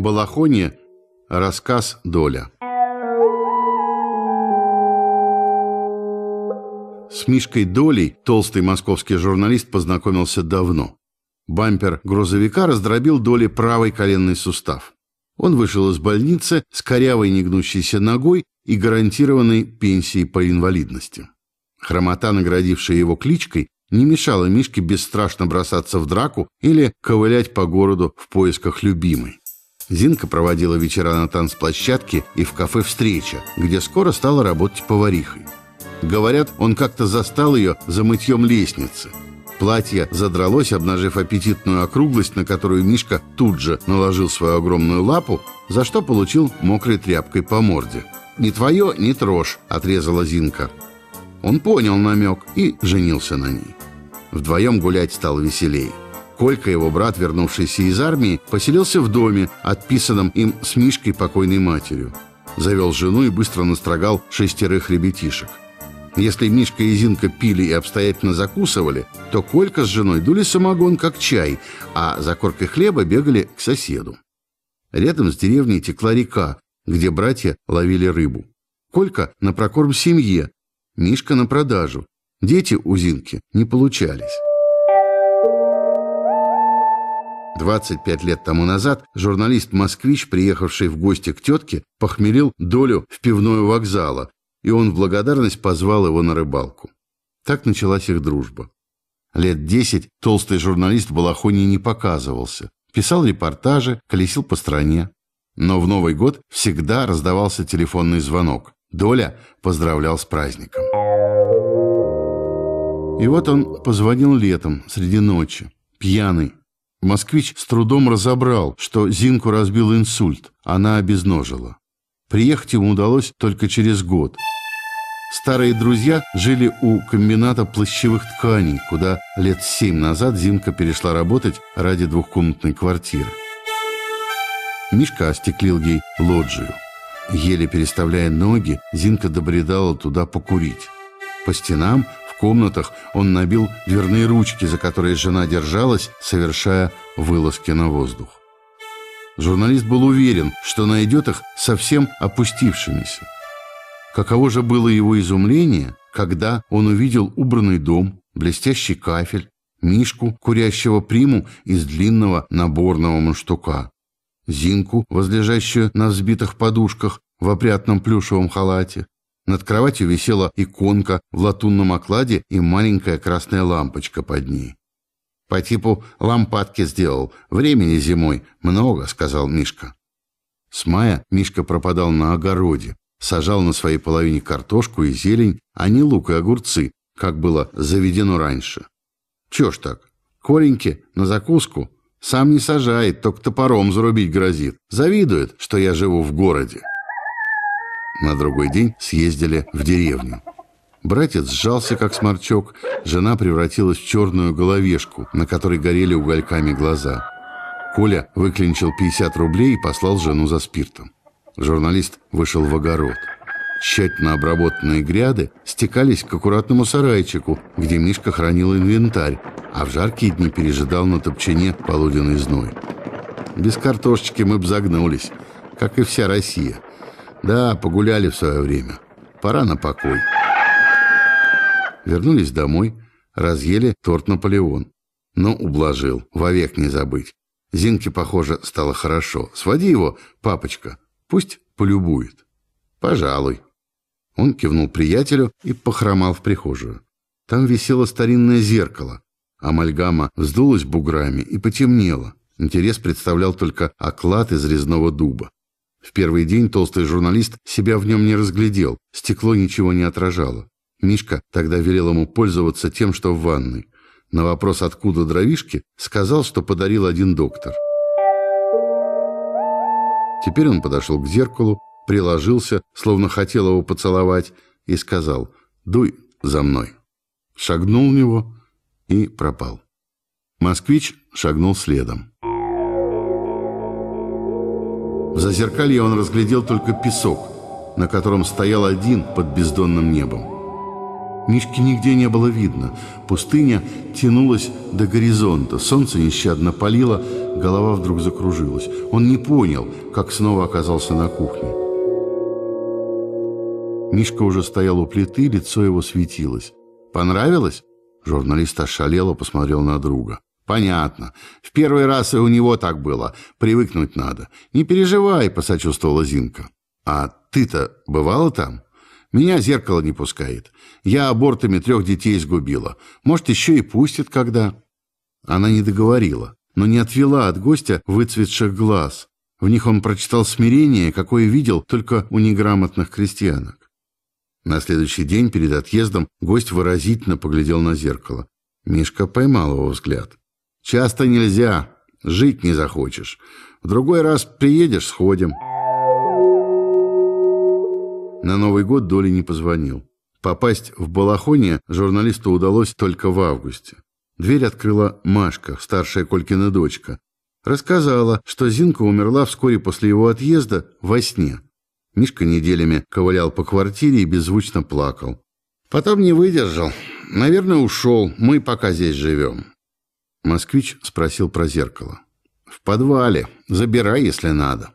Балахоне. Рассказ Доля. С Мишкой Долей толстый московский журналист познакомился давно. Бампер грузовика раздробил Доле правый коленный сустав. Он вышел из больницы с корявой негнущейся ногой и гарантированной пенсией по инвалидности. Хромота, наградившая его кличкой, не мешала Мишке бесстрашно бросаться в драку или ковылять по городу в поисках любимой. Зинка проводила вечера на танцплощадке и в кафе «Встреча», где скоро стала работать поварихой. Говорят, он как-то застал ее за мытьем лестницы. Платье задралось, обнажив аппетитную округлость, на которую Мишка тут же наложил свою огромную лапу, за что получил мокрой тряпкой по морде. «Не твое, не трожь», — отрезала Зинка. Он понял намек и женился на ней. Вдвоем гулять стало веселее. Колька, его брат, вернувшийся из армии, поселился в доме, отписанном им с Мишкой покойной матерью. Завел жену и быстро настрогал 6 ребятишек. Если Мишка и Зинка пили и обстоятельно закусывали, то Колька с женой дули самогон как чай, а за коркой хлеба бегали к соседу. Рядом с деревней текла река, где братья ловили рыбу. Колька на прокорм семье, Мишка на продажу. Дети у Зинки не получались. 25 лет тому назад журналист-москвич, приехавший в гости к тетке, похмелил Долю в пивную вокзала, и он в благодарность позвал его на рыбалку. Так началась их дружба. Лет 10 толстый журналист в Балахоне не показывался, писал репортажи, колесил по стране. Но в Новый год всегда раздавался телефонный звонок. Доля поздравлял с праздником. И вот он позвонил летом, среди ночи, пьяный. Москвич с трудом разобрал, что Зинку разбил инсульт, она обезножила. Приехать ему удалось только через год. Старые друзья жили у комбината плащевых тканей, куда лет 7 назад Зинка перешла работать ради двухкомнатной квартиры. Мишка остеклил ей лоджию. Еле переставляя ноги, Зинка добредала туда покурить. По стенам, в комнатах он набил дверные ручки, за которые жена держалась, совершая вылазки на воздух. Журналист был уверен, что найдет их совсем опустившимися. Каково же было его изумление, когда он увидел убранный дом, блестящий кафель, Мишку, курящего приму из длинного наборного мундштука, Зинку, возлежащую на взбитых подушках в опрятном плюшевом халате. Над кроватью висела иконка в латунном окладе и маленькая красная лампочка под ней. «По типу лампадки сделал. Времени зимой много», — сказал Мишка. С мая Мишка пропадал на огороде, сажал на своей половине картошку и зелень, а не лук и огурцы, как было заведено раньше. «Чё ж так? Кореньки на закуску? Сам не сажает, только топором зарубить грозит. Завидует, что я живу в городе». На другой день съездили в деревню. Братец сжался, как сморчок, жена превратилась в черную головешку, на которой горели угольками глаза. Коля выклинчил 50 рублей и послал жену за спиртом. Журналист вышел в огород. Тщательно обработанные гряды стекались к аккуратному сарайчику, где Мишка хранил инвентарь, а в жаркие дни пережидал на топчине полуденный зной. Без картошечки мы б загнулись, как и вся Россия. Да, погуляли в свое время. Пора на покой. Вернулись домой, разъели торт «Наполеон». Но ублажил, вовек не забыть. Зинке, похоже, стало хорошо. Своди его, папочка, пусть полюбует. Пожалуй. Он кивнул приятелю и похромал в прихожую. Там висело старинное зеркало. Амальгама вздулась буграми и потемнела. Интерес представлял только оклад из резного дуба. В первый день толстый журналист себя в нем не разглядел, стекло ничего не отражало. Мишка тогда велел ему пользоваться тем, что в ванной. На вопрос, откуда дровишки, сказал, что подарил один доктор. Теперь он подошел к зеркалу, приложился, словно хотел его поцеловать, и сказал: «Дуй за мной». Шагнул в него и пропал. Москвич шагнул следом. В зазеркалье он разглядел только песок, на котором стоял один под бездонным небом. Мишки нигде не было видно. Пустыня тянулась до горизонта. Солнце нещадно палило, голова вдруг закружилась. Он не понял, как снова оказался на кухне. Мишка уже стоял у плиты, лицо его светилось. «Понравилось?» Журналист ошалело посмотрел на друга. «Понятно. В первый раз и у него так было. Привыкнуть надо. Не переживай», — посочувствовала Зинка. «А ты-то бывала там? Меня зеркало не пускает. Я абортами 3 детей сгубила. Может, еще и пустит когда». Она не договорила, но не отвела от гостя выцветших глаз. В них он прочитал смирение, какое видел только у неграмотных крестьянок. На следующий день перед отъездом гость выразительно поглядел на зеркало. Мишка поймал его взгляд. «Часто нельзя. Жить не захочешь. В другой раз приедешь, сходим». На Новый год Доля не позвонил. Попасть в Балахонье журналисту удалось только в августе. Дверь открыла Машка, старшая Колькина дочка. Рассказала, что Зинка умерла вскоре после его отъезда во сне. Мишка неделями ковылял по квартире и беззвучно плакал. Потом не выдержал. Наверное, ушел. Мы пока здесь живем. Москвич спросил про зеркало. «В подвале. Забирай, если надо».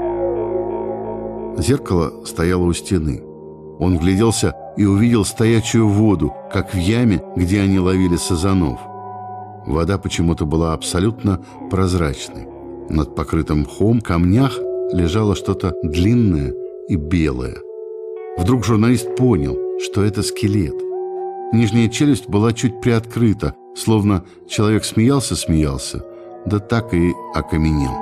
Зеркало стояло у стены. Он вгляделся и увидел стоячую воду, как в яме, где они ловили сазанов. Вода почему-то была абсолютно прозрачной. Над покрытым мхом камнях лежало что-то длинное и белое. Вдруг журналист понял, что это скелет. Нижняя челюсть была чуть приоткрыта, словно человек смеялся, да так и окаменел.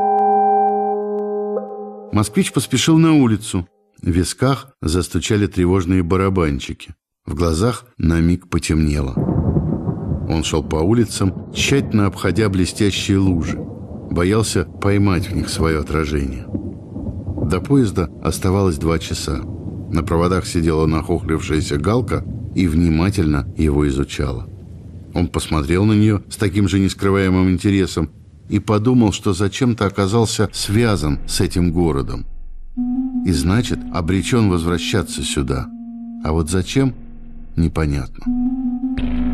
Москвич поспешил на улицу. В висках застучали тревожные барабанчики. В глазах на миг потемнело. Он шел по улицам, тщательно обходя блестящие лужи. Боялся поймать в них свое отражение. До поезда оставалось 2 часа. На проводах сидела нахохлившаяся Галка и внимательно его изучала. Он посмотрел на нее с таким же нескрываемым интересом и подумал, что зачем-то оказался связан с этим городом. И значит, обречен возвращаться сюда. А вот зачем – непонятно.